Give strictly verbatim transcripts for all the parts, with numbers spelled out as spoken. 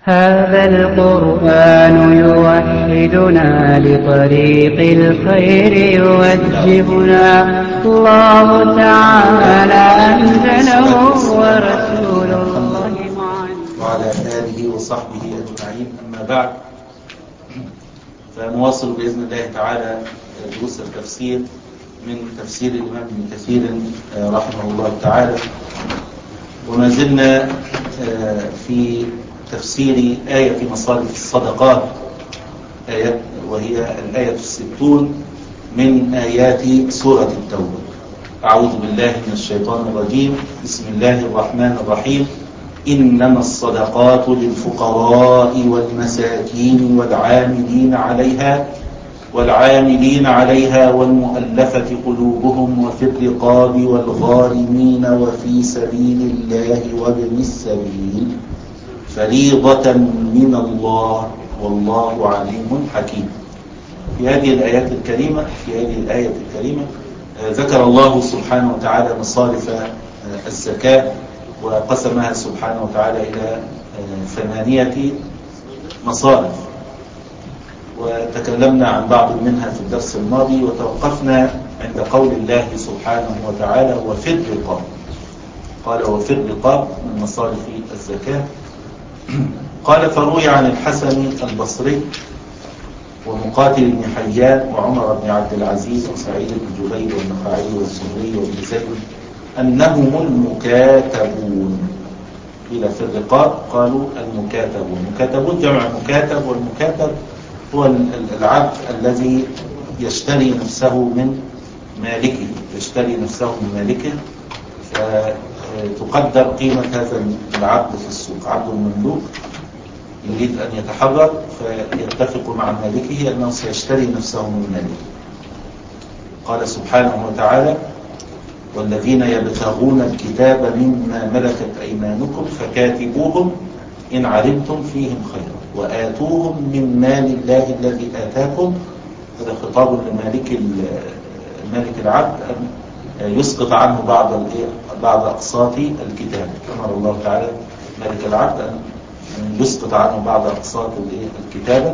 هذا القرآن يوحدنا لطريق الخير يوجهنا. الله تعالى أنزله ورسول الله معنا وعلى آله وصحبه أجمعين. أما بعد، فنواصل بإذن الله تعالى دروس التفسير من تفسير الإمام ابن كثير رحمه الله تعالى، وما زلنا في تفسير آية مصارف الصدقات، آية وهي الآية الستون من آيات سورة التوبة. أعوذ بالله من الشيطان الرجيم. بسم الله الرحمن الرحيم. إنما الصدقات للفقراء والمساكين والعاملين عليها والعاملين عليها والمؤلفة قلوبهم وفي الرقاب والغارمين وفي سبيل الله وابن السبيل فريضة من الله والله عليم حكيم. في هذه الآيات الكريمة في هذه الآية الكريمة ذكر الله سبحانه وتعالى مصارف الزكاة، وقسمها سبحانه وتعالى إلى ثمانية مصارف، وتكلمنا عن بعض منها في الدرس الماضي، وتوقفنا عند قول الله سبحانه وتعالى وفي الرقاب. قال وفي الرقاب من مصارف الزكاة. قال فروي عن الحسن البصري ومقاتل بن حيان وعمر بن عبد العزيز وسعيد بن جبير والنخعي والزهري وابن زيد أنهم المكاتبون. إلى في الرقاب قالوا المكاتبون. المكاتبون جمع مكاتب، والمكاتب هو العبد الذي يشتري نفسه من مالكه يشتري نفسه من مالكه فتقدر قيمة هذا العبد في السوق. عبد مملوك يريد أن يتحرر فيتفق مع مالكه أنه سيشتري نفسه من مالكه. قال سبحانه وتعالى والذين يبتغون الكتاب مما ملكت أيمانكم فكاتبوهم إن علمتم فيهم خيرا وآتوهم من مال الله الذي آتاكم. هذا خطاب لمالك مالك العبد أن يسقط عنه بعض بعض أقساط الكتاب. أمر الله تعالى مالك العبد أن يسقط عنه بعض أقساط الكتابة.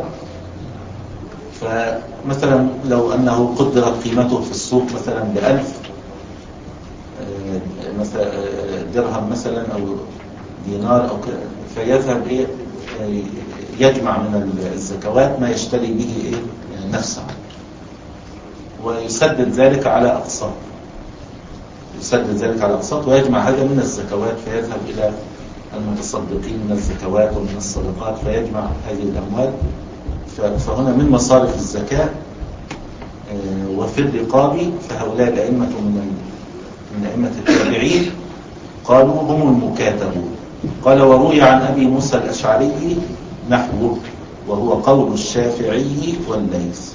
فمثلا لو أنه قدرت قيمته في السوق مثلا بألف مثلا درهم مثلا أو دينار أو كده، فيذهب إيه يجمع من الزكوات ما يشتري به إيه نفسه، ويسدد ذلك على أقساط يسدد ذلك على أقساط ويجمع هذا من الزكوات، فيذهب إلى المتصدقين من الزكوات ومن الصدقات فيجمع هذه الأموال. فهنا من مصارف الزكاة. وفي الرقاب فهؤلاء الأئمة من من أئمة التابعين قالوا هم المكاتبون. قال وروي عن أبي موسى الأشعري نحوه، وهو قول الشافعي والليث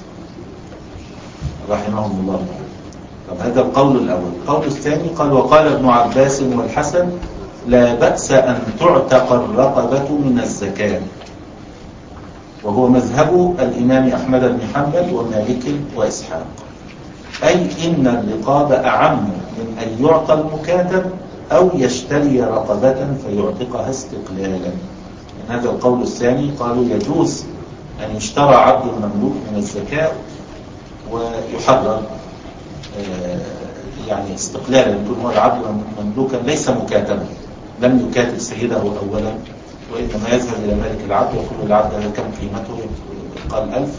رحمهم الله. طب هذا القول الأول. القول الثاني قال وقال ابن عباس والحسن لا بأس أن تعتق الرقبة من الزكاة، وهو مذهب الإمام أحمد بن حنبل ومالك وإسحاق، أي إن الرقاب أعم من أن يعطى المكاتب أو يشتري رقبة فيعتقها استقلالا. هذا القول الثاني قالوا يجوز أن يشترى عبد المملوك من الزكاة ويحرر يعني استقلالا، يكون هو العبد مملوكا ليس مكاتبا، لم يكاتب سيده أولا، وإنما يذهب إلى مالك العبد ويقول العبد هذا كم قيمته، قال ألف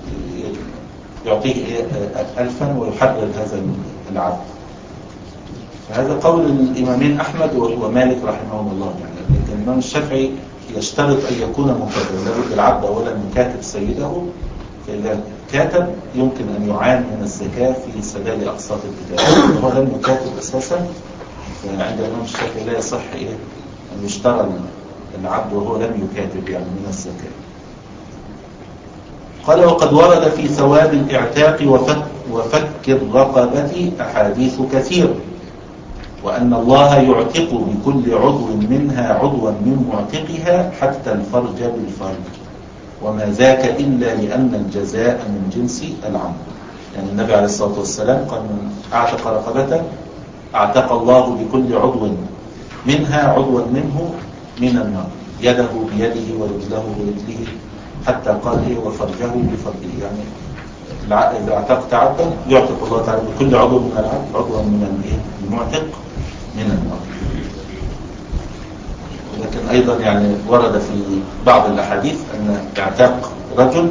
يعطيه ألفا ويحرر هذا العبد. فهذا قول الإمامين أحمد ومالك رحمهم الله تعالى. لكن الإمام الشافعي يشترط أن يكون مكاتب، لابد العبد أولا مكاتب سيده، فإذا كاتب يمكن أن يعان من الزكاة في سداد أقساط الكتاب. هو لم يكاتب أساسا، فعند الإمام الشافعي لا يصح إيه أن يشترى العبد وهو لم يكاتب يعني من الزكاة. قال وقد ورد في ثواب الاعتاق وفك, وفك الرقبة أحاديث كثيرة، وأن الله يعتق بكل عضو منها عضوا من معتقها حتى الفرج بالفرج، وما ذاك إلا لأن الجزاء من جنس العمل. يعني النبي عليه الصلاة والسلام قال من أعتق رقبة أعتق الله بكل عضو منها عضوا منه من النار. يده بيده ورجله برجله حتى قال إيه وفرجه بفرجه. يعني إذا اعتقت عبدا يعتق الله تعالى بكل عضو من العبد عضوا من الإيه المعتق من النار. لكن أيضا يعني ورد في بعض الأحاديث أن اعتاق رجل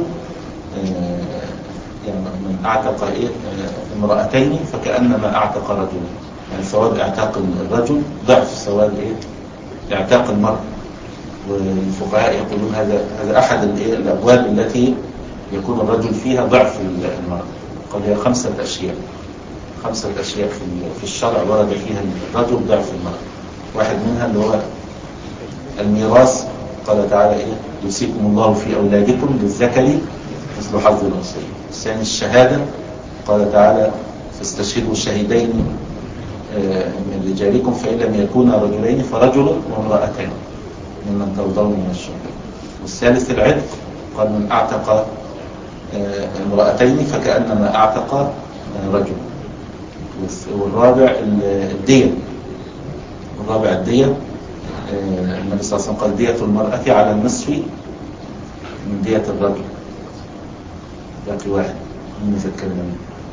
يعني من اعتق إيه امرأتين فكأنما اعتق رجل، يعني ثواب اعتاق الرجل ضعف ثواب إيه اعتاق المرأة. والفقهاء يقولون هذا هذا أحد الإيه الأبواب التي يكون الرجل فيها ضعف المرأة. قال هي خمسة أشياء خمسة أشياء في في الشرع ورد فيها الرجل ضعف المرأة. واحد منها اللي هو الميراث، قال تعالى إيه يوصيكم الله في أولادكم للذكر مثل حظ الأنثيين. الثاني الشهادة، قال تعالى فاستشهدوا شهيدين من رجالكم فإن لم يكونا رجلين فرجل وامرأتان ممن ترضون من الشهداء. والثالث العتق، قال من اعتق امرأتين فكأنما اعتق رجل. والرابع الدية الرابع الدية النبي صلى الله عليه وسلم قال دية المرأة على النصف من دية الرجل. باقي واحد من يذكرنا منه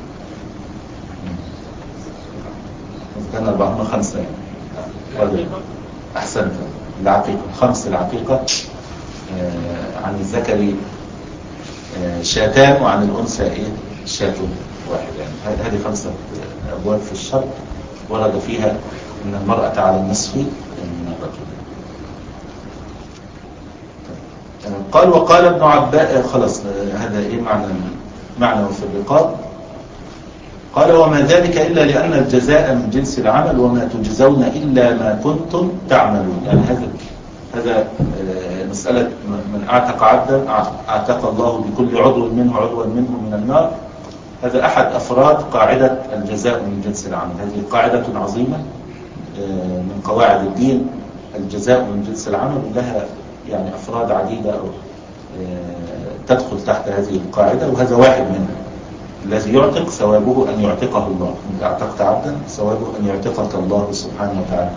كان أربعة خمسة يعني. أحسنت. العقيقة خمس العقيقة عن الذكر شاتان وعن الأنثى إيه شات واحد. يعني هذه خمسة أبواب في الشرع ورد فيها أن المرأة على النصف من الرجل. قال وقال ابن عباس خلاص هذا إيه معنى معنى في الرقاب. قال وما ذلك إلا لأن الجزاء من جنس العمل وما تجزون إلا ما كنتم تعملون. يعني هذا هذا مسألة من اعتق عبدا اعتق الله بكل عضو منه عضوا منه من النار. هذا أحد أفراد قاعدة الجزاء من جنس العمل. هذه قاعدة عظيمة من قواعد الدين. الجزاء من جنس العمل لها يعني أفراد عديدة أو تدخل تحت هذه القاعدة، وهذا واحد منها. الذي يعتق ثوابه أن يعتقه الله. إن اعتقت عبدا ثوابه أن يعتقك الله سبحانه وتعالى.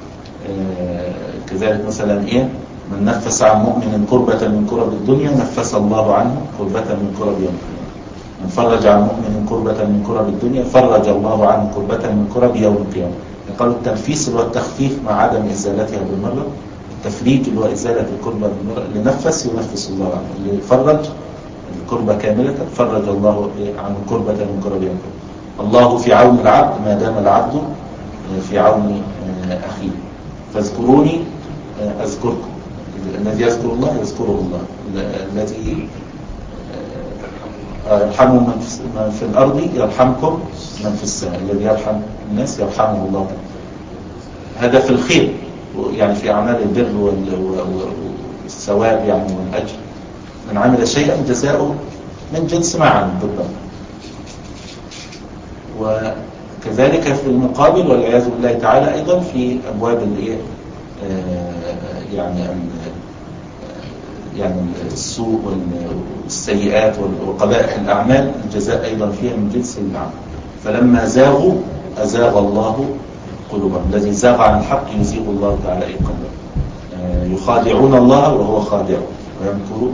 كذلك مثلا إيه من نفس عن مؤمن كربة من كرب الدنيا نفس الله عنه كربة من كرب يوم القيامة. من فرج عن مؤمن كربة من كرب الدنيا فرج الله عنه كربة من كرب يوم القيامة. قالوا التنفيس اللي هو التخفيف مع عدم إزالتها بالمرة، التفريج اللي هو إزالة الكربة بالمرة. اللي نفس ينفس الله عنه، اللي فرج الكربة كاملة فرج الله عنه كربة من كرب يوم القيامة. الله في عون العبد ما دام العبد في عون أخيه. فاذكروني أذكركم. الذي يذكر الله يذكره الله. الذي يرحموا من في الأرض يرحمكم من في السماء. الذي يرحم الناس يرحمه الله. هذا في الخير يعني في أعمال البر والثواب يعني والأجر. من عمل شيئا جزاؤه من جنس ما عمل بالضبط. وكذلك في المقابل والعياذ بالله تعالى أيضا في أبواب الإيه يعني يعني السوء والسيئات وقبائح الأعمال الجزاء أيضا فيها من جنس العمل. فلما زاغوا أزاغ الله قلوبهم. الذي زاغ عن الحق يزيغ الله تعالى أي قلبه. يخادعون الله وهو خادع ويمكروا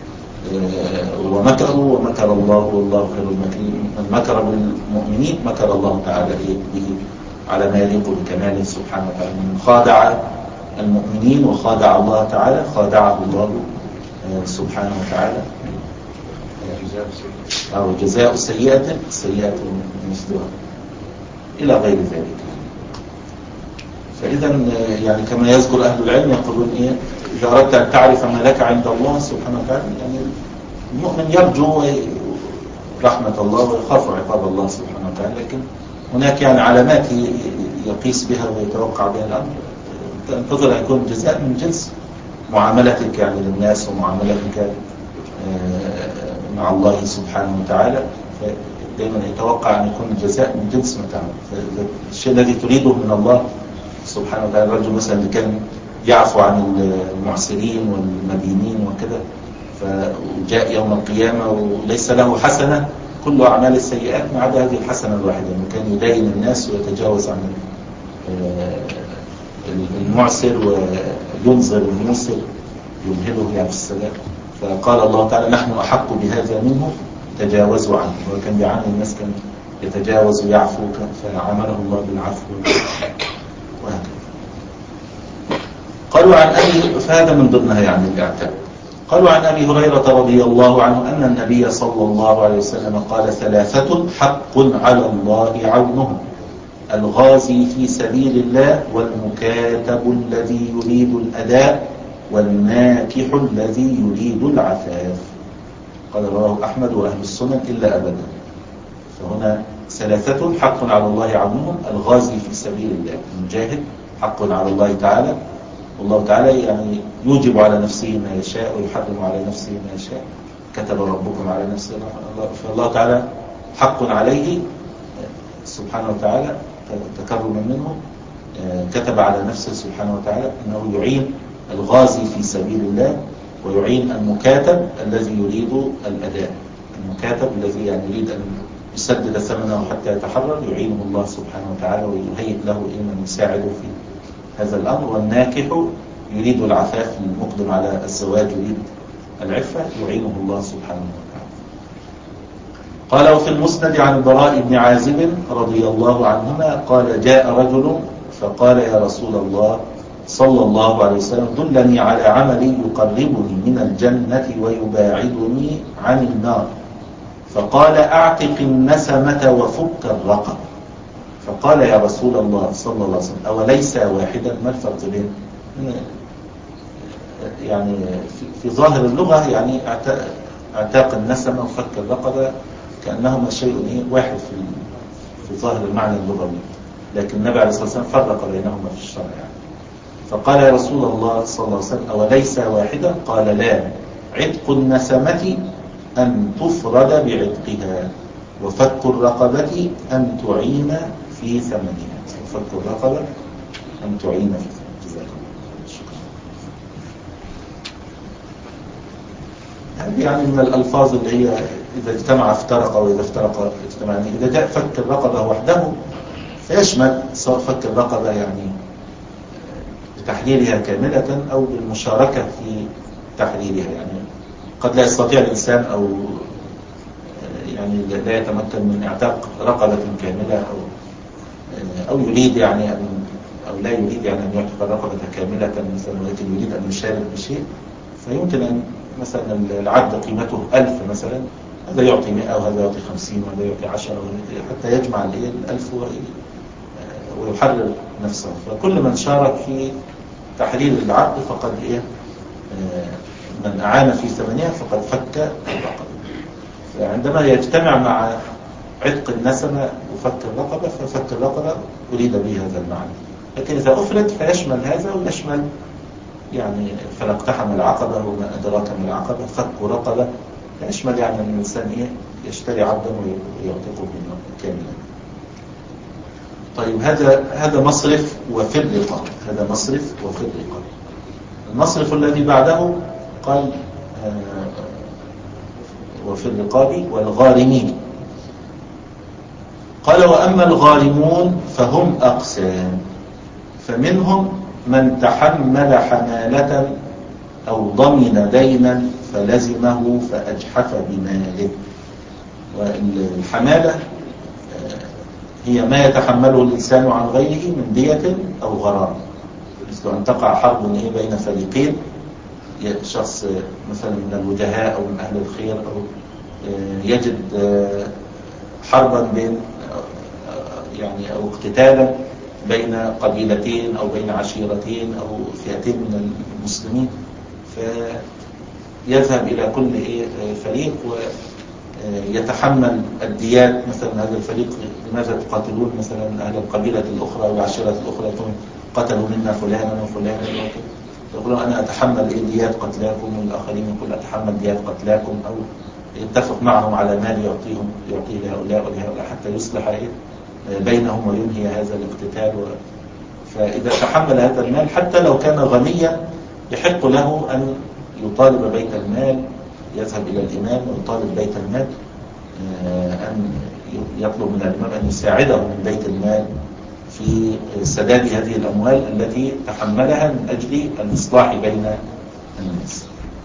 ومكروا ومكر الله والله خير الماكرين. من مكر بالمؤمنين مكر الله تعالى به على ما يليق بكماله سبحانه وتعالى. من خادع المؤمنين وخادع الله تعالى خادعه الله سبحانه وتعالى. أو جزاء سيئة سيئة مثلها إلى غير ذلك. فإذا يعني كما يذكر أهل العلم يقولون إيه إذا أردت أن تعرف ما لك عند الله سبحانه وتعالى يعني المؤمن يرجو رحمة الله ويخاف عقاب الله سبحانه وتعالى. لكن هناك يعني علامات يقيس بها ويتوقع بها الأمر. تنتظر أن يكون جزاء من جنس معاملتك يعني للناس ومعاملتك مع الله سبحانه وتعالى. دائما يتوقع أن يكون الجزاء من جنس ما تعمل. الشيء الذي تريده من الله سبحانه وتعالى. الرجل مثلا اللي كان يعفو عن المعسرين والمدينين وكذا فجاء يوم القيامة وليس له حسنة كل أعمال السيئات ما عدا هذه الحسنة الواحدة أنه كان يدين الناس ويتجاوز عن المعسر وينظر الموسر يمهله يعني في السلام. فقال الله تعالى نحن أحق بهذا منه تجاوزوا عنه. وكان بيعاني الناس كان يتجاوز ويعفو، فعمله الله بالعفو وهكذا. قالوا عن أبي، فهذا من ضمنها يعني الاعتاب. قالوا عن أبي هريرة رضي الله عنه أن النبي صلى الله عليه وسلم قال ثلاثة حق على الله عونهم: الغازي في سبيل الله، والمكاتب الذي يريد الأداء، والناكح الذي يريد العفاف. قال رواه أحمد وأهل السنن إلا أبدا. فهنا ثلاثة حق على الله عونهم: الغازي في سبيل الله، المجاهد حق على الله تعالى، والله تعالى يعني يوجب على نفسه ما يشاء ويحرم على نفسه ما يشاء. كتب ربكم على نفسه، فالله تعالى حق عليه سبحانه وتعالى تكرما منه، كتب على نفسه سبحانه وتعالى أنه يعين الغازي في سبيل الله، ويعين المكاتب الذي يريد الأداء. المكاتب الذي يعني يريد أن يسدد ثمنه حتى يتحرر يعينه الله سبحانه وتعالى ويهيئ له من يساعده في هذا الأمر. والناكح يريد العفاف، المقدم على الزواج يريد العفة، يعينه الله سبحانه وتعالى. قال وفي المسند عن البراء بن عازب رضي الله عنهما قال جاء رجل فقال يا رسول الله صلى الله عليه وسلم دلني على عمل يقربني من الجنة ويباعدني عن النار. فقال اعتق النسمة وفك الرقبة. فقال يا رسول الله صلى الله عليه وسلم أوليس واحدا؟ ما الفرق بين يعني في, في ظاهر اللغة يعني اعتاق النسمة وفك الرقبة كأنهما شيء واحد في في ظاهر المعنى اللغوي، لكن النبي عليه الصلاة والسلام فرق بينهما في الشرع يعني. فقال يا رسول الله صلى الله عليه وسلم أوليس واحدا؟ قال لا، عتق النسمة أن تفرد بعتقها، وفك الرقبة أن تعين في ثمنها. وفك الرقبة أن تعين في ثمنها. هذه يعني من الألفاظ اللي هي إذا اجتمع افترق وإذا افترق اجتمع. يعني إذا جاء فك الرقبة وحده فيشمل سواء فك الرقبة يعني بتحريرها كاملة أو بالمشاركة في تحريرها. يعني قد لا يستطيع الإنسان أو يعني لا يتمكن من اعتاق رقبة كاملة أو أو يريد يعني أن أو لا يريد يعني أن يعتق الرقبة كاملة مثلا، ولكن يريد أن يشارك بشيء، فيمكن أن مثلا العبد قيمته ألف مثلا، هذا يعطي مئة وهذا يعطي خمسين وهذا يعطي عشرة حتى يجمع الألف ويحرر نفسه. فكل من شارك في تحرير العبد فقد إيه من أعان في ثمنها فقد فك الرقبة. فعندما يجتمع مع عتق النسمة وفك الرقبة ففك الرقبة أريد به هذا المعنى. لكن إذا أفرد فيشمل هذا ويشمل يعني فلا اقتحم العقبة وما أدراك من العقبة، فك رقبة يشمل يعني أن الإنسان إيه يشتري عبدا ويعتقه كاملا. طيب هذا هذا مصرف وفي الرقاب، هذا مصرف وفي الرقاب. المصرف الذي بعده قال وفي الرقاب والغارمين. قال وأما الغارمون فهم أقسام، فمنهم من تحمل حمالة أو ضمن دينا فلزمه فأجحف بماله. والحمالة هي ما يتحمله الإنسان عن غيره من دية أو غرام، مثل أن تقع حرب بين فريقين، شخص مثلا من الوجهاء أو من أهل الخير أو يجد حربا بين يعني أو اقتتالا بين قبيلتين أو بين عشيرتين أو فئتين من المسلمين، فيذهب إلى كل فريق ويتحمل الديات. مثلا هذا الفريق لماذا تقاتلون مثلا أهل القبيلة الأخرى والعشيرة الأخرى، قتلوا منا فلانا وفلانا، يقولون أنا أتحمل ديات قتلاكم، والآخرين يقول أتحمل ديات قتلاكم، أو يتفق معهم على مال يعطيهم يعطيه لهؤلاء ولهؤلاء حتى يصلح بينهم وينهي هذا الاقتتال. فإذا تحمل هذا المال حتى لو كان غنيا يحق له أن يطالب بيت المال، يذهب إلى الإمام ويطالب بيت المال أن يطلب من الإمام أن يساعده من بيت المال في سداد هذه الأموال التي تحملها من أجل الإصلاح بين الناس،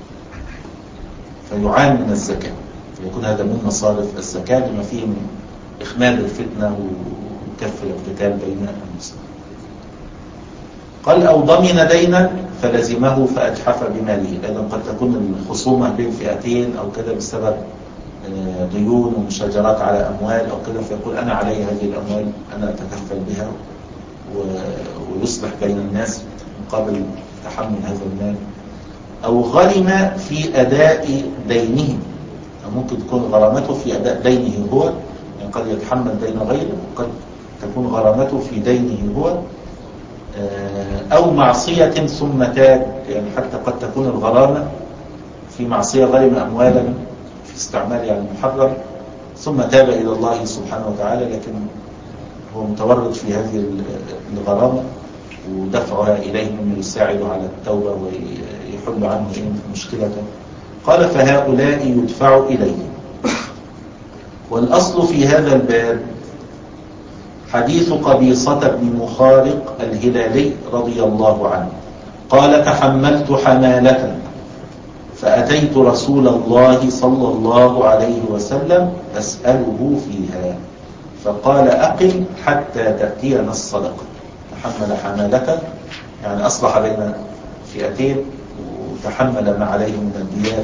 فيعان من الزكاة، فيكون هذا من مصارف الزكاة لما فيه من إخماد الفتنة وكف الاقتتال بين المسلمين. قال أو ضمن دينا فلزمه فأجحف بماله. أيضا قد تكون الخصومة بين فئتين أو كذا بسبب ديون ومشاجرات على أموال أو كذا، فيقول أنا علي هذه الأموال، أنا أتكفل بها ويصلح بين الناس مقابل تحمل هذا المال. أو غرم في أداء دينه، أو ممكن تكون غرامته في أداء دينه هو، يعني قد يتحمل دين غيره، وقد تكون غرامته في دينه هو. أو معصية ثم تاب، يعني حتى قد تكون الغرامة في معصية غرم أموالا في استعمال يعني محرم، ثم تاب إلى الله سبحانه وتعالى، لكن هو متورط في هذه الغرامة ودفعها إليه مما يساعد على التوبة ويحل عنه مشكلته. قال فهؤلاء يدفع إليه. والأصل في هذا الباب حديث قبيصة بن مخارق الهلالي رضي الله عنه قال تحملت حمالة فأتيت رسول الله صلى الله عليه وسلم أسأله فيها فقال أقم حتى تأتينا الصدقة. تحمل حمالة يعني أصلح بين فئتين وتحمل ما عليه من الديات،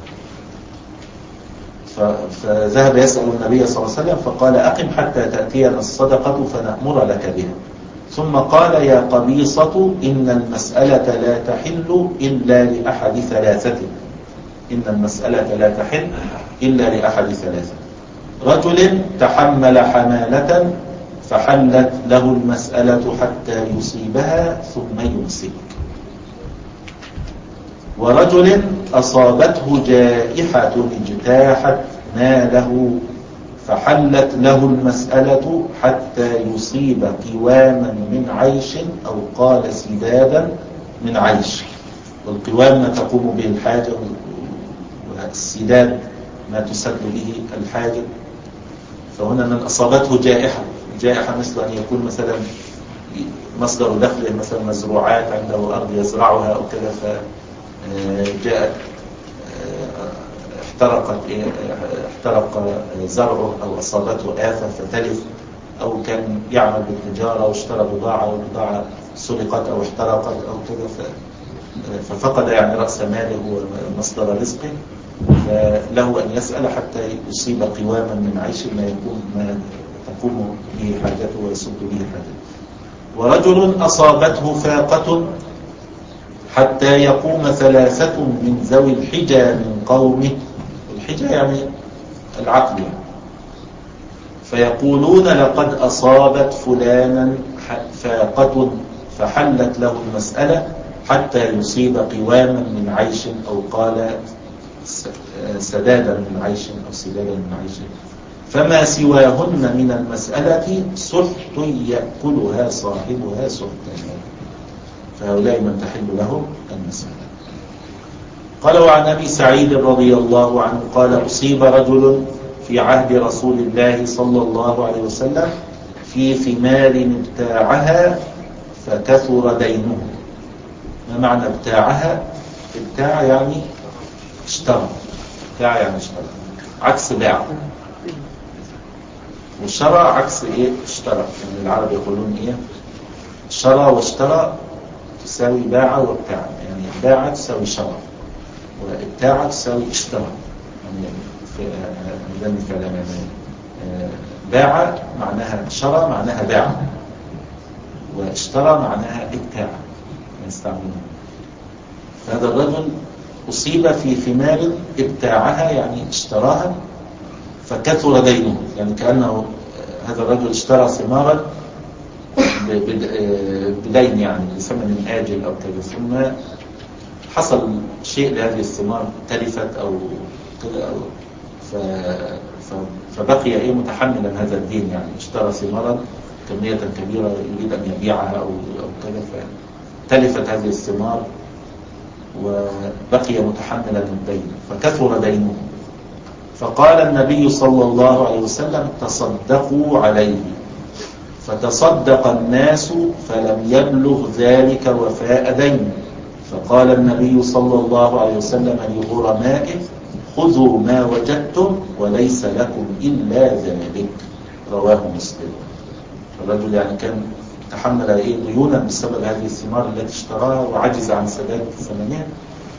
فذهب يسأل النبي صلى الله عليه وسلم فقال أقم حتى تأتينا الصدقة فنأمر لك بها. ثم قال يا قبيصة إن المسألة لا تحل إلا لأحد ثلاثة، إن المسألة لا تحل إلا لأحد ثلاثة: رجل تحمل حمالة فحلت له المسألة حتى يصيبها ثم يمسك، ورجل أصابته جائحة اجتاحت ماله فحلت له المسألة حتى يصيب قواما من عيش أو قال سدادا من عيش. والقوام ما تقوم به الحاجة، والسداد ما تسد به الحاجة. فهنا من أصابته جائحة، جائحة مثل أن يكون مثلا مصدر دخله مثلا مزروعات، عنده أرض يزرعها أو كذا، فجاءت احترقت احترق زرعه أو أصابته آفة فتلف، أو كان يعمل بالتجارة واشترى بضاعة والبضاعة سرقت أو احترقت أو كذا، ففقد يعني رأس ماله ومصدر رزقه، فله أن يسأل حتى يصيب قواما من عيش ما يكون ما تقوم به حاجته ويسد به حاجته. ورجل أصابته فاقة حتى يقوم ثلاثة من ذوي الحجى من قومه، الحجى يعني العقل، فيقولون لقد أصابت فلانا فاقة فحلت له المسألة حتى يصيب قواما من عيش أو قال سدادا من عيش أو سدادا من عيش، فما سواهن من المسألة سحت يأكلها صاحبها سحتا، فهؤلاء من تحل لهم المسألة. قال وعن أبي سعيد رضي الله عنه قال أصيب رجل في عهد رسول الله صلى الله عليه وسلم في ثمار ابتاعها فكثر دينه. ما معنى ابتاعها؟ ابتاع يعني اشترى، ابتاع يعني اشترى، عكس باع، والشرى عكس ايه؟ اشترى. يعني العرب يقولون ايه؟ شرى واشترى تساوي باع وابتاع، يعني باع تساوي شرى وابتاع تساوي اشترى. يعني في هذا الكلام يعني باع معناها شرى معناها باع، واشترى معناها ابتاع يستعملون. فهذا الرجل أصيب في ثمار ابتاعها يعني اشتراها فكثر دينه، يعني كأنه هذا الرجل اشترى ثمارا بدين يعني بثمن آجل أو كذا، ثم حصل شيء لهذه الثمار تلفت أو كذا، أو فبقي إيه متحملا هذا الدين، يعني اشترى ثمارا كمية كبيرة يريد أن يبيعها أو أو كذا، فتلفت هذه الثمار وبقي متحملا الدين فكثر دينه. فقال النبي صلى الله عليه وسلم تصدقوا عليه، فتصدق الناس فلم يبلغ ذلك وفاء دين، فقال النبي صلى الله عليه وسلم لغرمائه خذوا ما وجدتم وليس لكم إلا ذلك. رواه مسلم. الرجل يعني كان تحمل ايه ديونا بسبب هذه الثمار التي اشتراها وعجز عن سداد ثمنها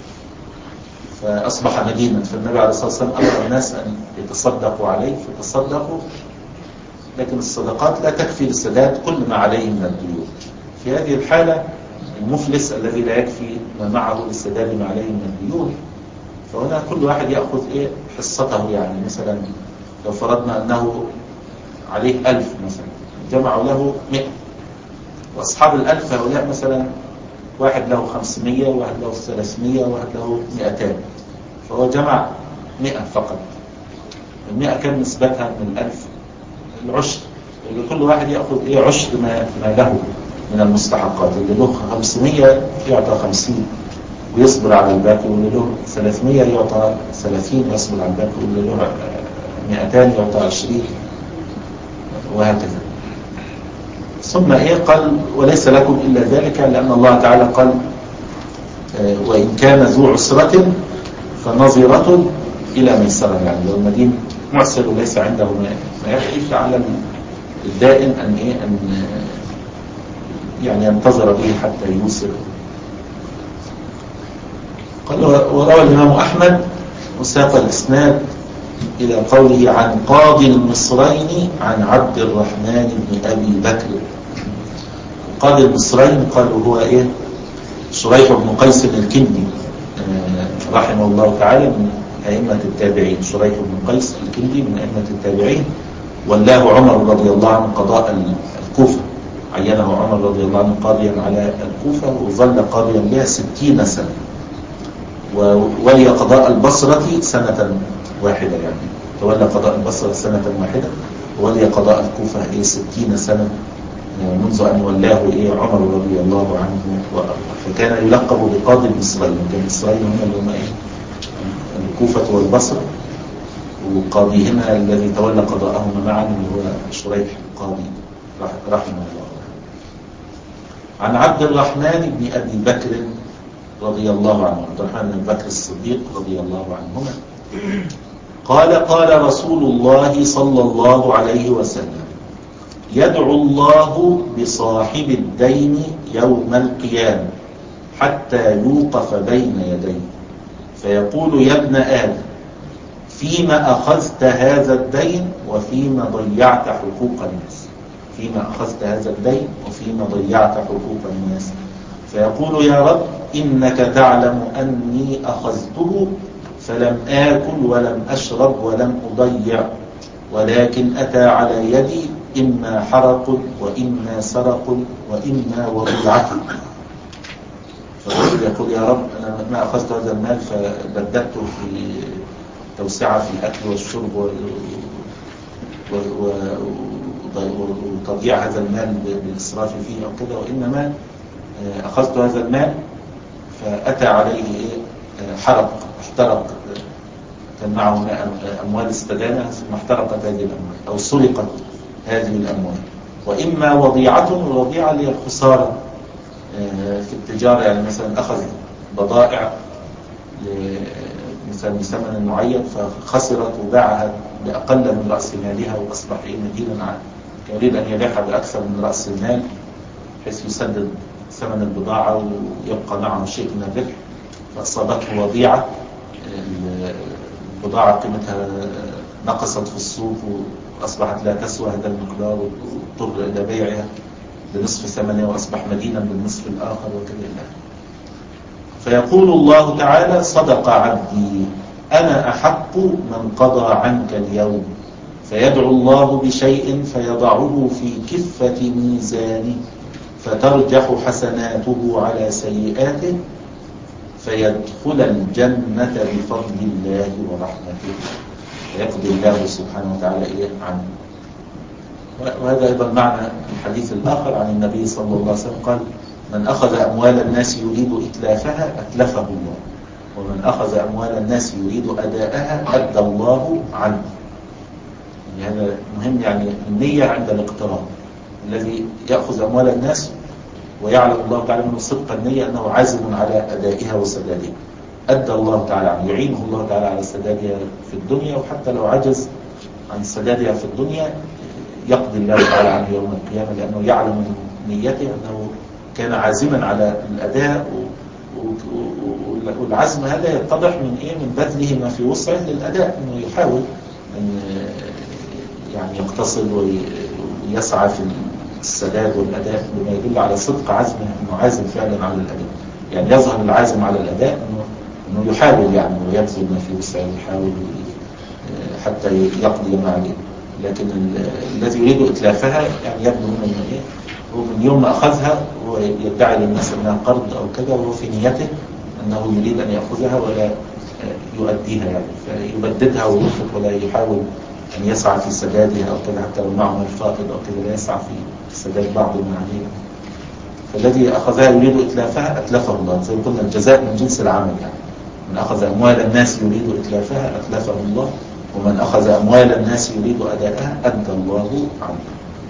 فأصبح مدينا. فالنبي عليه الصلاة والسلام أمر الناس أن يتصدقوا عليه فتصدقوا، لكن الصدقات لا تكفي لسداد كل ما عليه من الديون. في هذه الحالة المفلس الذي لا يكفي ما معه لسداد ما عليه من الديون، فهنا كل واحد يأخذ إيه حصته. يعني مثلا لو فرضنا أنه عليه ألف مثلا، جمعوا له مئة، وأصحاب الألف هؤلاء مثلا واحد له خمسمية، واحد له ثلاثمية، واحد له مئتان، فهو جمع مئة فقط. المئة كم نسبتها من الألف؟ العشر. كل واحد يأخذ إيه عشر ما, ما له من المستحقات. اللي له خمسمية يعطى خمسين ويصبر على الباقي، واللي له ثلاثمية يعطى ثلاثين ويصبر على الباقي، واللي له مئتان يعطى عشرين، وهكذا. ثم إيه قال وليس لكم إلا ذلك، لأن الله تعالى قال وإن كان ذو عسرة فنظرة إلى ميسرة. يعني لو المدين معسر وليس عنده ما يكفي فعلى الدائن أن إيه أن يعني ينتظر به حتى يوصل. قال وروى الإمام أحمد وساق الإسناد إلى قوله عن قاضي المصرين عن عبد الرحمن بن أبي بكر. قاضي المصرين قالوا هو إيه شريح بن قيس الكندي رحمه الله تعالى من أئمة التابعين. شريح بن قيس الكندي من أئمة التابعين، ولاه عمر رضي الله عنه قضاء الكوفة، عينه عمر رضي الله عنه قاضيا على الكوفة وظل قاضيا بها ستين سنة، وولي قضاء البصرة سنة واحدة. يعني تولى قضاء البصرة سنة واحدة، وولي قضاء الكوفة إيه ستين سنة منذ أن ولاه إيه عمر رضي الله عنه وأرضاه. فكان يلقب بقاضي المصرين. كان المصرين هم اللي هم إيه الكوفة والبصرة، وقاضيهما الذي تولى قضاءهما معا هو شريح القاضي رحمه الله. عن عبد الرحمن بن أبي بكر رضي الله عنه، عبد الرحمن بن بكر الصديق رضي الله عنهما قال قال رسول الله صلى الله عليه وسلم يدعو الله بصاحب الدين يوم القيامة حتى يوقف بين يديه فيقول يا ابن آدم فيما أخذت هذا الدين وفيما ضيعت حقوق الناس. فيما أخذت هذا الدين وفيما ضيعت حقوق الناس. فيقول يا رب إنك تعلم أني أخذته فلم آكل ولم أشرب ولم أضيع، ولكن أتى على يدي إما حرق وإما سرق وإما وضيعة. فالرجل يقول يا رب أنا ما أخذت هذا المال فبددته في توسعة في الأكل والشرب وتضييع هذا المال بالإسراف فيه أو كذا، وإنما أخذت هذا المال فأتى عليه حرق احترق، كان معه أموال استدانة ثم احترقت هذه الأموال أو سرقت هذه الأموال. وإما وضيعة، والوضيعة اللي هي الخسارة في التجارة. يعني مثلا أخذ بضائع مثلا بثمن معين فخسرت وباعها بأقل من رأس مالها وأصبح مدينا عنه، يريد أن يبيعها بأكثر من رأس المال بحيث يسدد ثمن البضاعة ويبقى معه شيء من الربح، فأصابته وضيعة، البضاعة قيمتها نقصت في السوق وأصبحت لا تسوى هذا المقدار واضطر إلى بيعها بنصف ثمنها وأصبح مدينا بالنصف الآخر وكذا. فيقول الله تعالى صدق عبدي أنا أحق من قضى عنك اليوم. فيدعو الله بشيء فيضعه في كفة ميزانه فترجح حسناته على سيئاته فيدخل الجنة بفضل الله ورحمته، فيقضي الله سبحانه وتعالى إيه عنه. وهذا أيضا معنى الحديث الآخر عن النبي صلى الله عليه وسلم قال من أخذ أموال الناس يريد إتلافها أتلفه الله، ومن أخذ أموال الناس يريد أداءها أدى الله عنه. يعني هذا مهم، يعني النية عند الاقتراض. الذي يأخذ أموال الناس ويعلم الله تعالى منه صدق النية أنه عازم على أدائها وسدادها، أدى الله تعالى عنه، يعينه الله تعالى على سدادها في الدنيا، وحتى لو عجز عن سدادها في الدنيا يقضي الله تعالى عنه يوم القيامة، لأنه يعلم من نيته أنه كان عازما على الأداء، والعزم هذا يتضح من إيه؟ من بذله ما في وسعه للأداء، أنه يحاول أن يعني يقتصد ويسعى في السداد والأداء، بما يدل على صدق عزمه أنه عازم فعلا على الأداء. يعني يظهر العازم على الأداء أنه, إنه يحاول يعني ويبذل ما في وسعه، ويحاول حتى يقضي ما عليه. لكن الذي يريد إتلافها يعني يبدو منه أنه إيه؟ هو من يوم ما أخذها هو يدعي للناس أنها قرض أو كذا، وهو في نيته أنه يريد أن يأخذها ولا يؤديها، يعني فيبددها وينفق ولا يحاول أن يسعى في سدادها أو كذا، حتى لو معه الفائض أو كذا لا يسعى في سداد بعض ما عليه. فالذي أخذها يريد إتلافها أتلفه الله، زي ما قلنا الجزاء من جنس العمل، يعني من أخذ أموال الناس يريد إتلافها أتلفه الله، ومن أخذ أموال الناس يريد أداءها أدى الله عنه.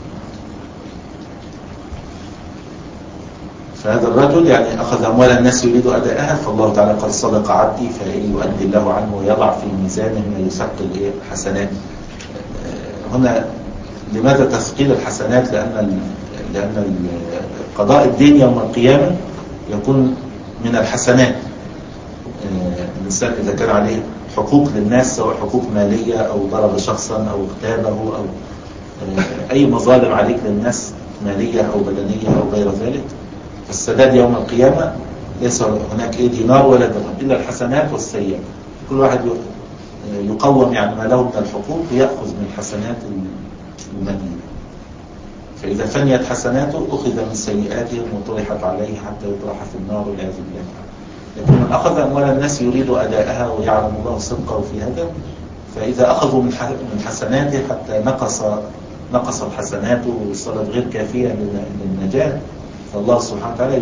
فهذا الرجل يعني أخذ أموال الناس يريد أداءها، فالله تعالى قد صدق عبدي فيؤدي الله عنه ويضع في ميزانه ما يثقل حسنات. هنا لماذا تثقيل الحسنات؟ لأن لأن قضاء الدين يوم القيامة يكون من الحسنات. الإنسان إذا كان عليه حقوق للناس، سواء حقوق مالية أو ضرب شخصا أو اغتابه أو أي مظالم عليك للناس مالية أو بدنية أو غير ذلك، السداد يوم القيامة ليس هناك أي دينار ولا درهم إلا الحسنات والسيئات. كل واحد يقوم يعني ما له من الحقوق ويأخذ من حسنات المدينة، فإذا فنيت حسناته أخذ من سيئاتهم وطرحت عليه حتى يطرح في النار والعياذ بالله. لكن من أخذ أموال الناس يريد أداءها ويعلم الله صدقه في هذا، فإذا أخذوا من حسناته حتى نقص نقصت حسناته وصارت غير كافية للنجاة، فالله سبحانه وتعالى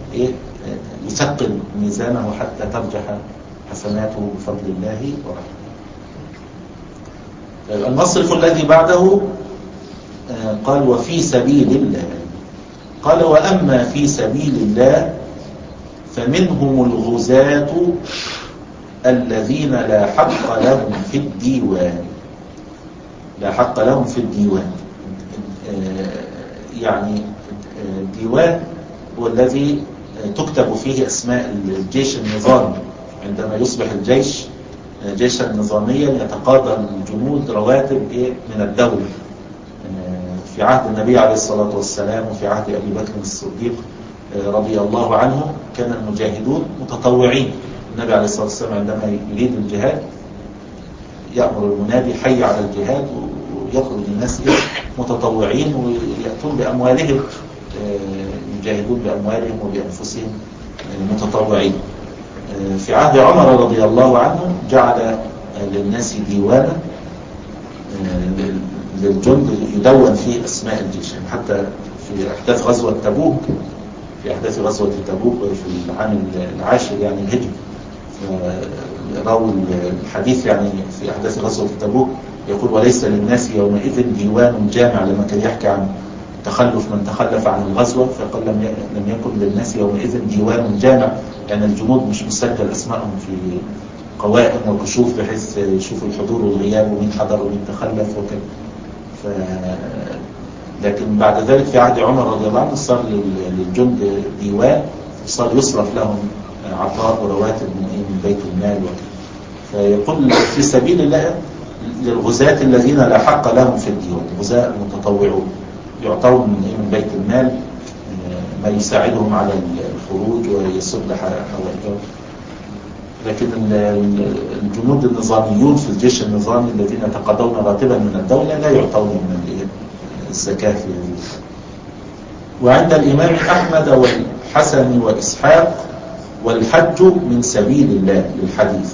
يثقل ميزانه حتى ترجح حسناته بفضل الله ورحمته. المصرف الذي بعده قال وفي سبيل الله، قال وأما في سبيل الله فمنهم الغزاة الذين لا حق لهم في الديوان. لا حق لهم في الديوان يعني الديوان هو الذي تكتب فيه أسماء الجيش النظامي. عندما يصبح الجيش جيشا نظاميا يتقاضى الجنود رواتب من الدولة. في عهد النبي عليه الصلاة والسلام وفي عهد أبي بكر الصديق رضي الله عنه كان المجاهدون متطوعين. النبي عليه الصلاة والسلام عندما يريد الجهاد يأمر المنادي حي على الجهاد، ويخرج الناس متطوعين ويأتون بأموالهم، يجاهدون بأموالهم وبأنفسهم متطوعين. في عهد عمر رضي الله عنه جعل للناس ديوانا للجند يدون فيه أسماء الجيش، حتى في أحداث غزوة تبوك في أحداث غزوة تبوك في العام العاشر يعني الهجري، راوي الحديث يعني في أحداث غزوة تبوك يقول وليس للناس يومئذ ديوان جامع، لما كان يحكي عن تخلف من تخلف عن الغزوة فقال لم يكن للناس يومئذ ديوان جامع، يعني الجنود مش مسجل أسمائهم في قوائم وكشوف بحيث يشوفوا الحضور والغياب ومين حضر ومين تخلف وكذا. ف... لكن بعد ذلك في عهد عمر رضي الله عنه صار للجند ديوان، وصار يصرف لهم عطاء ورواتب من بيت المال وكذا. فيقول في سبيل الله للغزاة الذين لا حق لهم في الديوان، الغزاة المتطوعون يعطون من بيت المال ما يساعدهم على الخروج ويصب حوائجهم. لكن الجنود النظاميون في الجيش النظامي الذين يتقاضون راتبا من الدولة لا يعطون من الزكاة في هذه. وعند الإمام أحمد والحسن وإسحاق والحج من سبيل الله للحديث.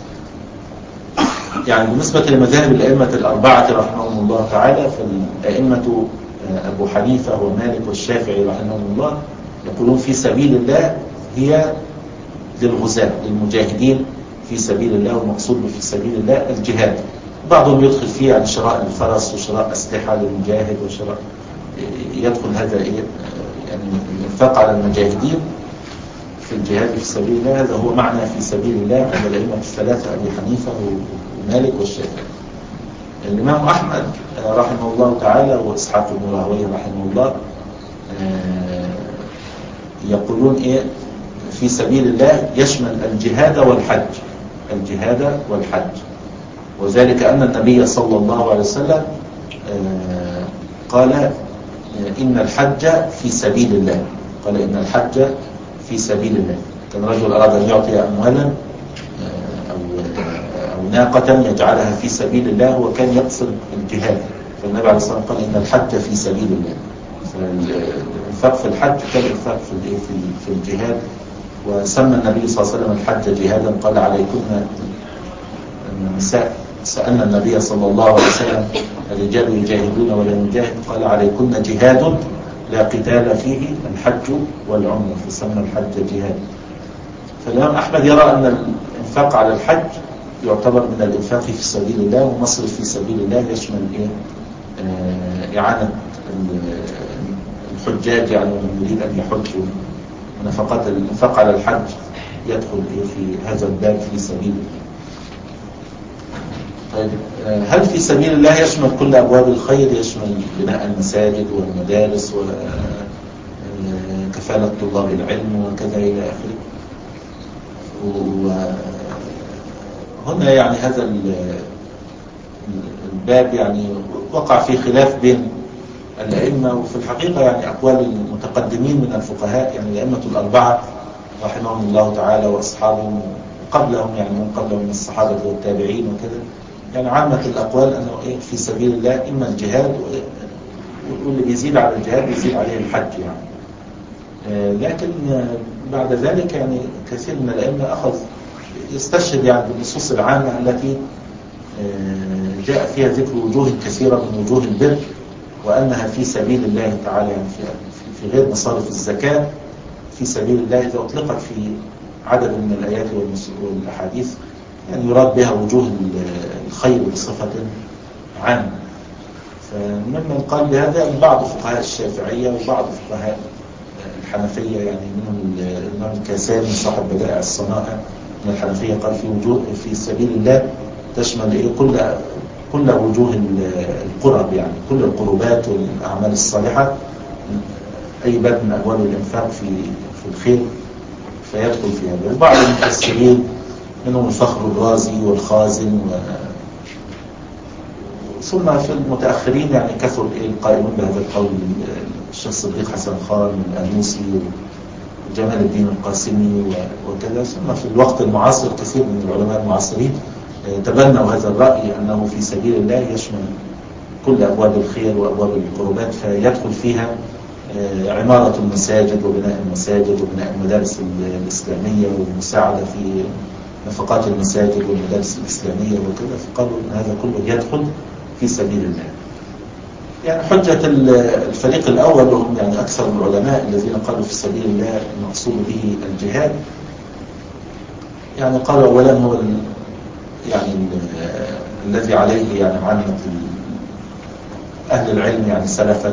يعني بالنسبة لمذاهب الأئمة الأربعة رحمهم الله تعالى، فالأئمة أبو حنيفة ومالك والشافعي رحمهم الله يقولون في سبيل الله هي للغزاة للمجاهدين في سبيل الله، والمقصود في سبيل الله الجهاد. بعضهم يدخل فيه عن شراء الفرس وشراء أسلحة للمجاهد وشراء، يدخل هذا يعني الإنفاق على المجاهدين في الجهاد في سبيل الله، هذا هو معنى في سبيل الله عند الأئمة الثلاثة أبي حنيفة ومالك والشافعي. الإمام أحمد رحمه الله تعالى وإسحاق بن راهويه رحمه الله يقولون إيه في سبيل الله يشمل الجهاد والحج، الجهاد والحج، وذلك أن النبي صلى الله عليه وسلم قال إن الحج في سبيل الله، قال إن الحج في سبيل الله. كان رجل أراد أن يعطي أموالا أو, أو ناقة يجعلها في سبيل الله وكان يقصد الجهاد، فالنبي عليه الصلاة والسلام قال إن الحج في سبيل الله. فالإنفاق في الحج كالإنفاق في في الجهاد. وسمى النبي صلى الله عليه وسلم الحج جهادا، قال عليكن النساء سألنا النبي صلى الله عليه وسلم الرجال يجاهدون ولا نجاهد، قال عليكن جهاد لا قتال فيه الحج والعمرة، فسمى الحج جهاد. فالإمام أحمد يرى أن الإنفاق على الحج يعتبر من الإنفاق في سبيل الله، ومصرف في سبيل الله يشمل إيه؟ آه إعانة الحجاج، يعني من يريد أن يحج، ونفقات الإنفاق على الحج يدخل إيه في هذا الباب في سبيل الله. طيب هل في سبيل الله يشمل كل أبواب الخير؟ يشمل بناء المساجد والمدارس وكفالة طلاب العلم وكذا إلى آخره. وهنا يعني هذا الباب يعني وقع في خلاف بين الأئمة، وفي الحقيقة يعني أقوال المتقدمين من الفقهاء، يعني الأئمة الأربعة رحمهم الله تعالى وأصحابهم قبلهم، يعني من قبلهم من الصحابة والتابعين وكذا، يعني عامة الأقوال أنه إيه في سبيل الله إما الجهاد، واللي بيزيد على الجهاد بيزيد عليه الحج يعني. آه لكن آه بعد ذلك يعني كثير من الأئمة أخذ يستشهد يعني بالنصوص العامة التي آه جاء فيها ذكر وجوه كثيرة من وجوه البر، وأنها في سبيل الله تعالى، يعني في, في غير مصارف الزكاة في سبيل الله إذا أطلقت في عدد من الآيات والأحاديث، يعني يراد بها وجوه الخير بصفة عامة. فممن قال بهذا بعض فقهاء الشافعية وبعض فقهاء الحنفية، يعني منهم الإمام الكاساني صاحب بدائع الصنائع من الحنفية قال في وجوه في سبيل الله تشمل إيه كل كل وجوه القرب، يعني كل القربات والأعمال الصالحة، أي باب من أبواب الإنفاق في في الخير فيدخل في هذا. وبعض المفسرين منهم الفخر الرازي والخازن و... ثم في المتأخرين يعني كثر القائمون بهذا القول، الشيخ صديق حسن خان والأنوسي وجمال الدين القاسمي وكذا. ثم في الوقت المعاصر كثير من العلماء المعاصرين تبنوا هذا الرأي أنه في سبيل الله يشمل كل أبواب الخير وأبواب القربات، فيدخل فيها عمارة المساجد وبناء المساجد وبناء المدارس الإسلامية والمساعدة في نفقات المساجد والمدارس الإسلامية وكذا. فقالوا أن هذا كله يدخل في سبيل الله. يعني حجة الفريق الأول وهم يعني أكثر العلماء الذين قالوا في سبيل الله المقصود به الجهاد، يعني قالوا أولا هو يعني الذي عليه يعني عامة أهل العلم يعني سلفا،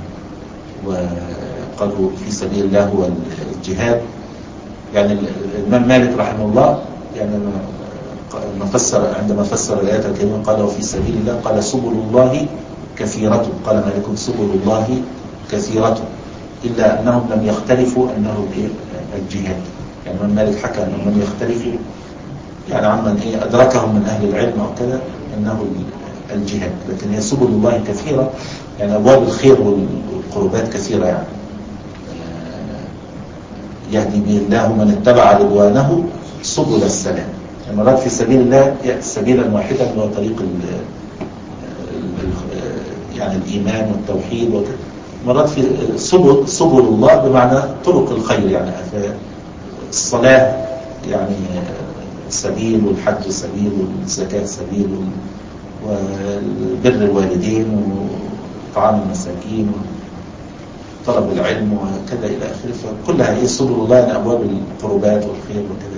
وقالوا في سبيل الله هو الجهاد. يعني الإمام مالك رحمه الله يعني ما فسر عندما فسر الآيات الكريمة قال وفي سبيل الله قال سبل الله كثيرة، قال مالك سبل الله كثيرة إلا أنهم لم يختلفوا أنه الجهاد. يعني الإمام مالك حكى أنهم لم يختلفوا يعني عمن إيه أدركهم من أهل العلم أو كذا أنه الجهاد، لكن هي سبل الله كثيرة، يعني أبواب الخير والقربات كثيرة، يعني يهدي به الله من اتبع رضوانه سبل السلام. يعني مرات في سبيل الله يأتي سبيلا واحدا هو طريق ال يعني الإيمان والتوحيد وكذا. مرات في سبل سبل الله بمعنى طرق الخير، يعني الصلاة يعني سبيل، والحج سبيل، والزكاة سبيل، وبر الوالدين، وطعام المساكين، وطلب العلم وكذا إلى آخره. فكلها هي سبل الله، يعني أبواب القربات والخير وكذا.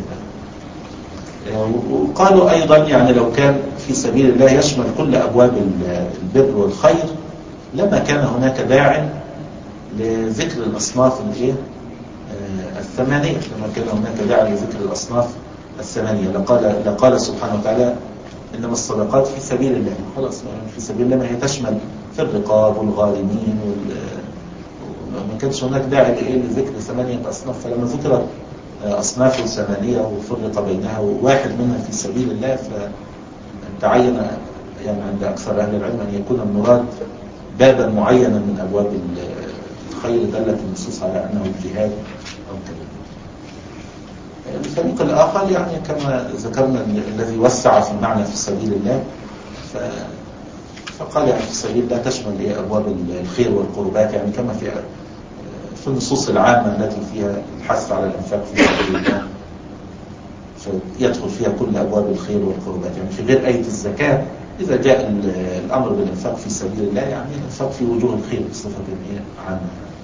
وقالوا أيضا يعني لو كان في سبيل الله يشمل كل أبواب البر والخير لما كان هناك داع لذكر الأصناف الايه الثمانية، لما كان هناك داعي لذكر الأصناف الثمانية لقال, لقال سبحانه وتعالى إنما الصدقات في سبيل الله. خلاص في سبيل الله ما هي تشمل في الرقاب والغارمين وال... ما كانش هناك داعي لإيه لذكر ثمانية أصناف. فلما ذكرت أصناف ثمانية وفرق بينها وواحد منها في سبيل الله، فتعين يعني عند أكثر أهل العلم أن يكون المراد بابا معينا من أبواب الخير دلت النصوص على أنه الجهاد أو كذا. الفريق الآخر يعني كما ذكرنا الذي وسع في المعنى في سبيل الله، ف... فقال يعني في سبيل الله تشمل إيه أبواب الخير والقربات، يعني كما في في النصوص العامة التي فيها الحث على الإنفاق في سبيل الله فيدخل فيها كل أبواب الخير والقربات. يعني في غير آية الزكاة إذا جاء الأمر بالإنفاق في سبيل الله يعني الإنفاق في وجوه الخير بصفة عامة.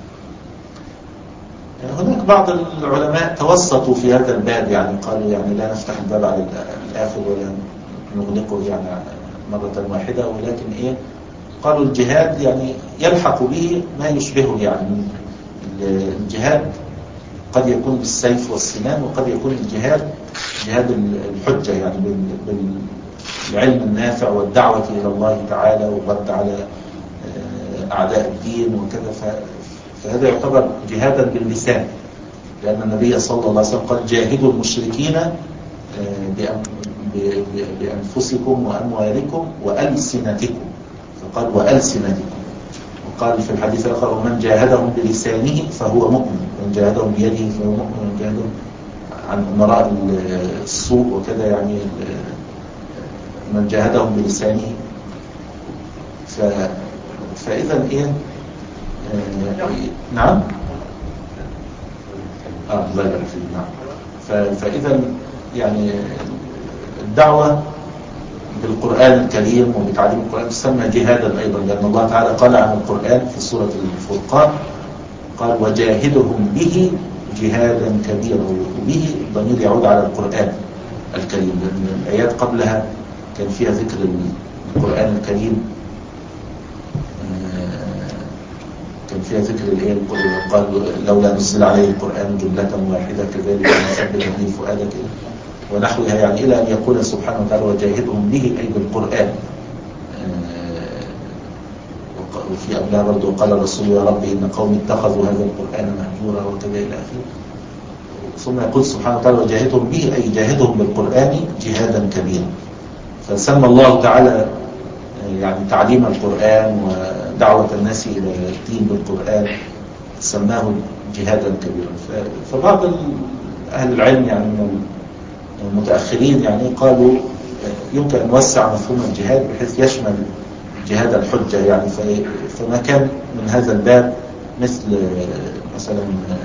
هناك بعض العلماء توسطوا في هذا الباب، يعني قالوا يعني لا نفتح الباب على الآخر ولا نغلقه يعني مرة واحدة، ولكن إيه قالوا الجهاد يعني يلحق به ما يشبهه. يعني الجهاد قد يكون بالسيف والسنان، وقد يكون الجهاد جهاد الحجة يعني بالعلم النافع والدعوة إلى الله تعالى والرد على أعداء الدين وكذا. فهذا يعتبر جهادا باللسان، لأن النبي صلى الله عليه وسلم قال جاهدوا المشركين بأنفسكم وأموالكم وألسنتكم، فقال وألسنتكم. وقال في الحديث الآخر ومن جاهدهم بلسانه فهو مؤمن، ومن جاهدهم بيده فهو مؤمن، ومن جاهدهم عن أمراء السوء وكذا يعني من جاهدهم بلسانه. ف... فإذا إيه آه... نعم آه الله يبارك فيك. نعم ف... فإذا يعني الدعوة بالقرآن الكريم وبتعليم القرآن تسمى جهادا أيضا، لأن الله تعالى قال عن القرآن في سورة الفرقان قال وجاهدهم به جهادا كبيرا، وبه الضمير يعود على القرآن الكريم، لأن الآيات قبلها كان فيها ذكر القرآن الكريم، كان فيها ذكر الآية قال لولا نزل عليه القرآن جملة واحدة كذلك نثبت به فؤادك ونحوها، يعني إلى أن يقول سبحانه وتعالى وجاهدهم به أي بالقرآن. وفي قبلها برضه قال الرسول يا رب إن قومي اتخذوا هذا القرآن مهجورا وكذا إلى آخره. ثم يقول سبحانه وتعالى وجاهدهم به أي جاهدهم بالقرآن جهادا كبيرا. فسمى الله تعالى يعني تعليم القرآن ودعوة الناس إلى الدين بالقرآن سماه جهادا كبيرا. فبعض أهل العلم يعني من المتأخرين يعني قالوا يمكن أن نوسع مفهوم الجهاد بحيث يشمل جهاد الحجة، يعني فما كان من هذا الباب مثل مثلا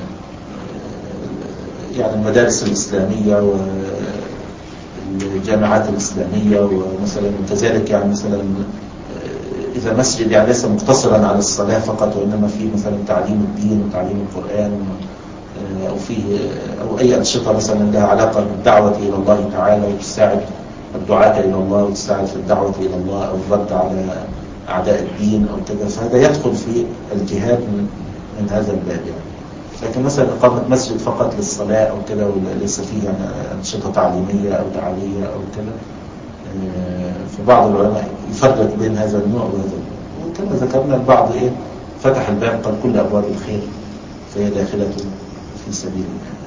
يعني المدارس الإسلامية والجامعات الإسلامية، ومثلا وكذلك يعني مثلا إذا مسجد يعني ليس مقتصرا على الصلاة فقط، وإنما فيه مثلا تعليم الدين وتعليم القرآن، أو فيه أو أي أنشطة مثلا لها علاقة بالدعوة إلى الله تعالى وتساعد الدعاة إلى الله وتساعد في الدعوة إلى الله أو الرد على أعداء الدين أو كذا، فهذا يدخل في الجهاد من, من هذا الباب يعني. لكن مثلا إقامة مسجد فقط للصلاة أو كذا وليس فيه يعني أنشطة تعليمية أو دعوية أو كذا، فبعض العلماء يفرق بين هذا النوع وهذا النوع. وكما ذكرنا البعض إيه فتح الباب قال كل أبواب الخير فهي داخلة في سبيل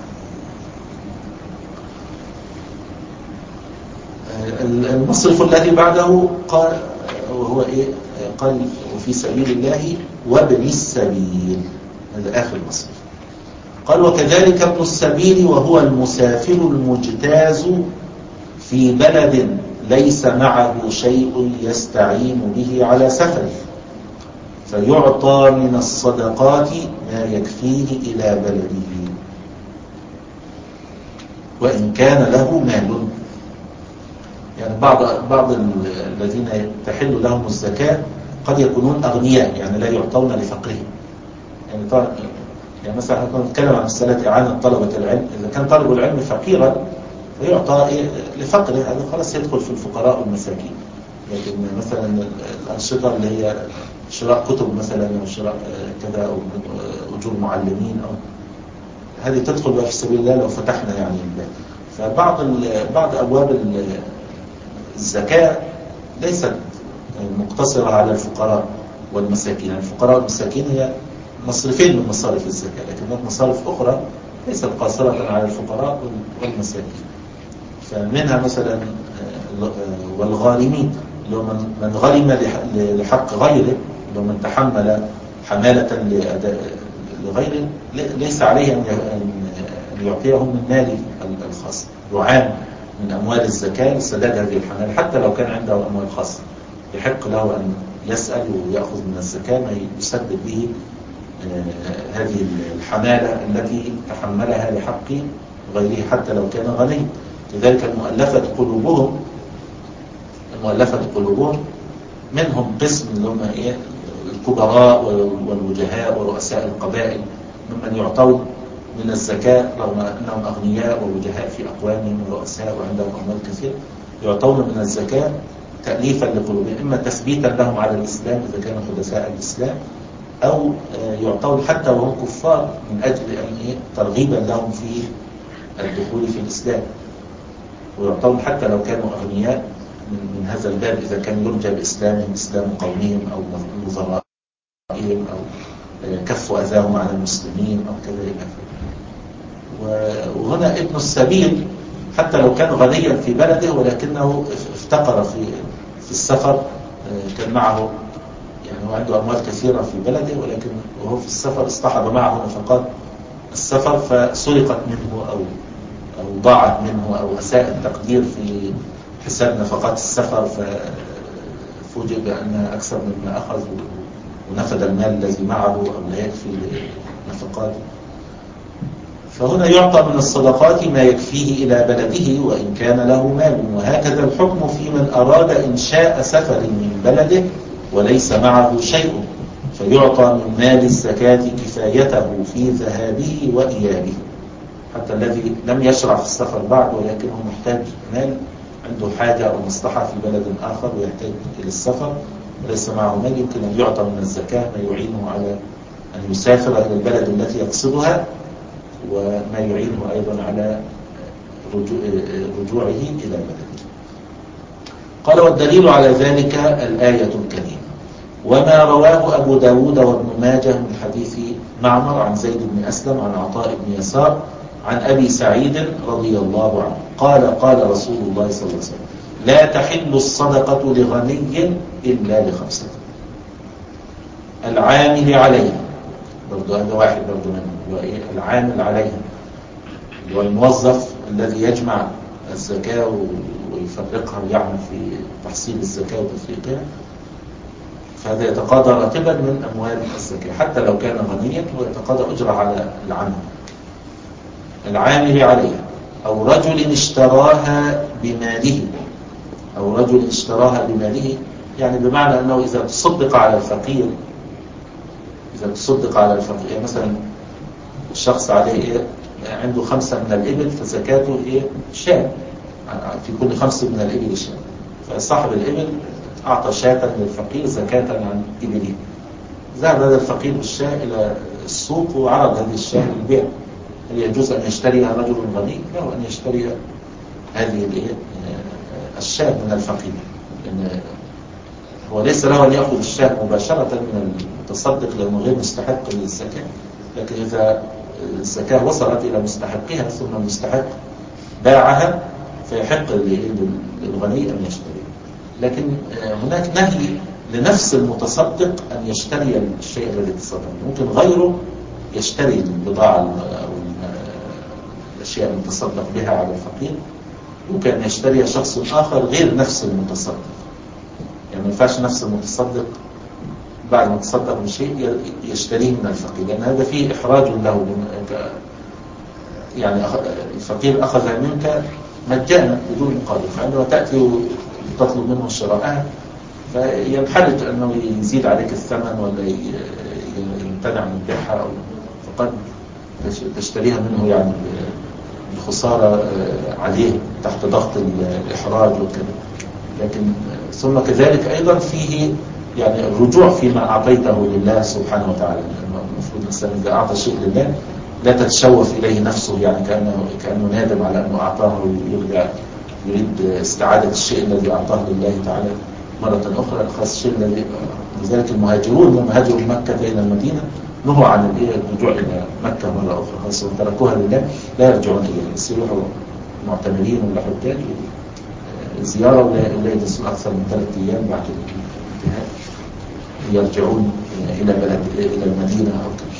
الله. المصرف الذي بعده قال وهو إيه قال وفي سبيل الله وابن السبيل، هذا آخر مصرف. قال وكذلك ابن السبيل وهو المسافر المجتاز في بلد ليس معه شيء يستعين به على سفره فيعطى من الصدقات ما يكفيه إلى بلده وإن كان له مال. يعني بعض بعض الذين تحل لهم الزكاة قد يكونون أغنياء يعني لا يعطون لفقرهم. يعني طبعا يعني مثلا نحن نتكلم عن مسألة إعانة طلبة العلم، إذا كان طالب العلم فقيرا فيعطى إيه لفقره، هذا خلاص يدخل في الفقراء والمساكين. لكن مثلا الأنشطة اللي هي شراء كتب مثلا أو شراء كذا أو أجور معلمين، أو هذه تدخل بقى في سبيل الله لو فتحنا يعني الباب. فبعض بعض أبواب الزكاة ليست مقتصرة على الفقراء والمساكين. الفقراء والمساكين هي مصرفين من مصارف الزكاة، لكن هناك مصارف أخرى ليست قاصرة على الفقراء والمساكين. فمنها مثلا والغارمين، اللي هو من غرم لحق غيره، اللي هو من تحمل حمالة لغيره ليس عليه أن يعطيهم من ماله الخاص، يعان من أموال الزكاة لسداد هذه الحمالة حتى لو كان عنده أموال خاصة. يحق له أن يسأل ويأخذ من الزكاة ما يسدد به هذه الحمالة التي تحملها لحق غيره حتى لو كان غني. لذلك المؤلفة قلوبهم المؤلفة قلوبهم منهم قسم اللي هم إيه الكبراء والوجهاء ورؤساء القبائل ممن يعطون من الزكاة رغم أنهم أغنياء ووجهاء في أقوامهم ورؤساء وعندهم أموال كثير، يعطون من الزكاة تأليفا لقلوبهم، إما تثبيتا لهم على الإسلام إذا كانوا حدثاء الإسلام، أو يعطون حتى وهم كفار من أجل أن ترغيبا لهم في الدخول في الإسلام، ويعطون حتى لو كانوا أغنياء من هذا الباب إذا كان يرجى بإسلامهم إسلام قومهم أو نظرائهم أو كف أذاهم على المسلمين أو كذا إلى آخره. وهنا ابن السبيل حتى لو كان غنيا في بلده ولكنه افتقر في في السفر، كان معه يعني هو عنده أموال كثيرة في بلده ولكن وهو في السفر اصطحب معه نفقات السفر فسرقت منه أو أو ضاعت منه أو أساء التقدير في حساب نفقات السفر، ففوجئ بأن أكثر مما أخذ ونفد المال الذي معه أو لا يكفي نفقاته. فهنا يعطى من الصدقات ما يكفيه إلى بلده وإن كان له مال. وهكذا الحكم في من أراد إنشاء سفر من بلده وليس معه شيء، فيعطى من مال الزكاة كفايته في ذهابه وإيابه. حتى الذي لم يشرع في السفر بعد ولكنه محتاج مال، عنده حاجة أو مصلحة في بلد آخر ويحتاج إلى السفر وليس معه مال، يمكن أن يعطى من الزكاة ما يعينه على أن يسافر إلى البلد التي يقصدها، وما يعينه أيضا على رجوعه إلى بلده. قال والدليل على ذلك الآية الكريمة وما رواه أبو داود وابن ماجه من حديث معمر عن زيد بن أسلم عن عطاء بن يسار عن أبي سعيد رضي الله عنه قال قال رسول الله صلى الله عليه وسلم لا تحل الصدقة لغني إلا لخمسة: العامل عليها، برضو هذا واحد برضو منه، العامل عليها هو الموظف الذي يجمع الزكاة ويفرقها ويعمل في تحصيل الزكاة وتفريقها، فهذا يتقاضى راتبا من أموال الزكاة حتى لو كان غنيا ويتقاضى أجرة على العمل. العامل عليها أو رجل اشتراها بماله، أو رجل اشتراها بماله يعني بمعنى أنه إذا تصدق على الفقير إذا تصدق على الفقير يعني مثلا الشخص عليه إيه؟ عنده خمسة من الإبل فزكاته إيه؟ شاة، في كل خمسة من الإبل شاة، فصاحب الإبل أعطى شاة للفقير زكاة عن إبله. ذهب هذا الفقير بالشاة إلى السوق وعرض هذه الشاة للبيع. هل يجوز أن يشتريها رجل غني؟ له أن يشتري هذه الشاة من الفقير، لأن هو ليس له أن يأخذ الشاة مباشرة من المتصدق لأنه غير مستحق للزكاة، لكن إذا الزكاة وصلت إلى مستحقها ثم المستحق باعها فيحق للغني أن يشتري. لكن هناك نهي لنفس المتصدق أن يشتري الشيء الذي تصدق، ممكن غيره يشتري البضاعة أو الأشياء المتصدق بها على الفقير، ممكن أن يشتري شخص آخر غير نفس المتصدق. يعني ما ينفعش نفس المتصدق بعد ما تصدق بشيء يشتريه من الفقير، لأن هذا فيه إحراج له. يعني الفقير أخذ منك مجانا بدون مقابل، فعندما تأتي وتطلب منه شراءها فينحرج أنه يزيد عليك الثمن ولا يمتنع من بيعها، فقد تشتريها منه يعني بخسارة عليه تحت ضغط الإحراج وكذا. لكن ثم كذلك أيضا فيه يعني الرجوع فيما أعطيته لله سبحانه وتعالى. المفروض الإنسان إذا أعطى شيء لله لا تتشوف إليه نفسه، يعني كأنه, كأنه نادم على أنه أعطاه ويرجع يريد استعادة الشيء الذي أعطاه لله تعالى مرة أخرى. خاص الشيء الذي لذلك المهاجرون لما هاجروا من مكة إلى المدينة نهوا عن الرجوع إلى مكة مرة أخرى، خاصة تركوها لله لا يرجعون إليها، يصيروا معتمرين ولا حجاج زيارة ولا يجلسون أكثر من ثلاثة أيام بعد الانتهاء يرجعون إلى بلد إلى المدينة أو كذا.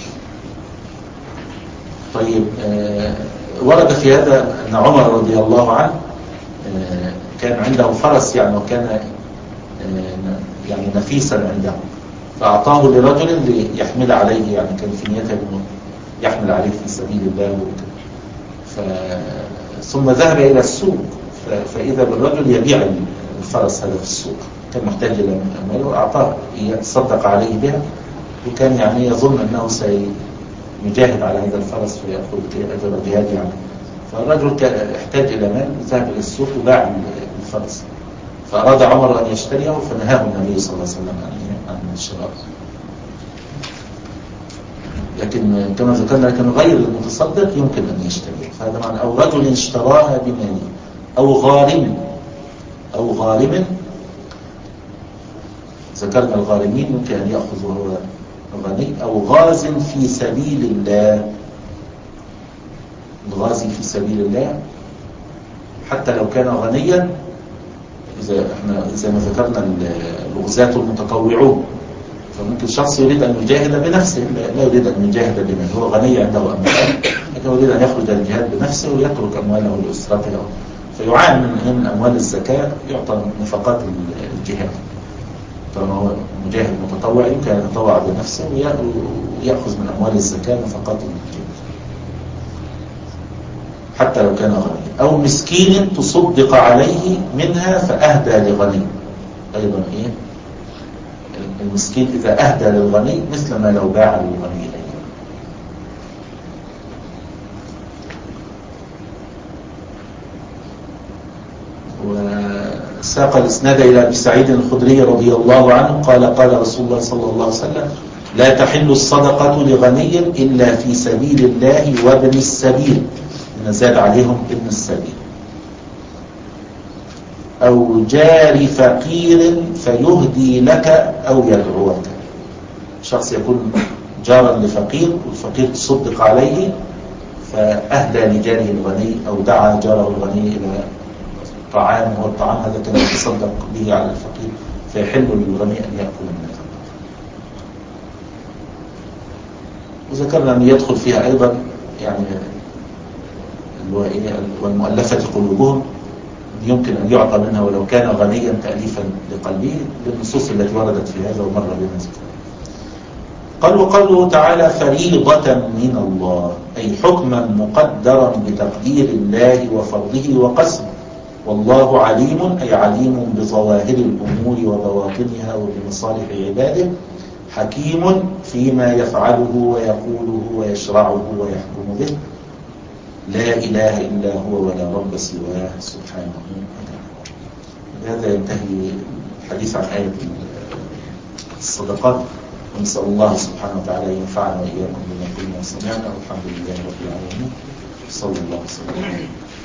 طيب آه ورد في هذا أن عمر رضي الله عنه آه كان عنده فرس يعني، وكان آه يعني نفيسا عنده، فأعطاه لرجل ليحمل عليه، يعني كان في نيته أنه يحمل عليه في سبيل الله. ف... ثم ذهب إلى السوق فإذا بالرجل يبيع الفرس هذا في السوق، كان محتاج إلى أمواله وأعطاه يتصدق عليه بها، وكان يعني يظن أنه سيجاهد على هذا الفرس فيأخذ أجر جهاد يعني. فالرجل احتاج إلى مال، ذهب إلى السوق وباع الفرس، فأراد عمر أن يشتريه فنهاه النبي صلى الله عليه وسلم عن الشراء. لكن كما ذكرنا لكن غير المتصدق يمكن أن يشتريه، فهذا معنى أو رجل اشتراها بماله أو غارم أو غارم. ذكرنا الغارمين يمكن أن يأخذ وهو غني، أو غاز في سبيل الله. الغازي في سبيل الله حتى لو كان غنيا، إذا احنا زي ما ذكرنا الغزاة المتطوعون، فممكن شخص يريد أن يجاهد بنفسه، لا يريد أن يجاهد بمن هو غني عنده أموال، لكن يريد أن يخرج الجهاد بنفسه ويترك أمواله لأسرته، فيعان من أموال الزكاة يعطى نفقات الجهاد. طالما هو مجاهد متطوع يمكن أن يتطوع بنفسه ويأخذ من أموال الزكاة نفقات الجهاد حتى لو كان غني. أو مسكين تصدق عليه منها فأهدى لغني. أيضا إيه المسكين إذا أهدى للغني مثل ما لو باع للغني أيضا. وساق الإسناد إلى أبي سعيد الخدري رضي الله عنه قال قال رسول الله صلى الله عليه وسلم: لا تحل الصدقة لغني إلا في سبيل الله وابن السبيل، نزاد عليهم ابن السبيل، أو جار فقير فيهدي لك أو يدعوك. شخص يكون جارا لفقير والفقير تصدق عليه فأهدى لجاره الغني أو دعا جاره الغني إلى طعام، والطعام هذا كان يتصدق به على الفقير، فيحل للغني أن يأكل من هذا. وذكرنا أن يدخل فيها أيضا يعني والمؤلفة قلوبهم يمكن أن يعطى منها ولو كان غنيا تأليفا لقلبه، بالنصوص التي وردت في هذا ومر بنا ذكرها. قال وقوله تعالى: فريضة من الله، أي حكما مقدرا بتقدير الله وفرضه وقسمه، والله عليم أي عليم بظواهر الأمور وبواطنها وبمصالح عباده، حكيم فيما يفعله ويقوله ويشرعه ويحكم به، لا إله إلا هو ولا رب سواه سبحانه وتعالى. بهذا ينتهي الحديث عن آية الصدقات، ونسأل الله سبحانه وتعالى ينفعنا وإياكم بما كنا سمعنا، والحمد لله رب العالمين. صلى الله عليه وسلم.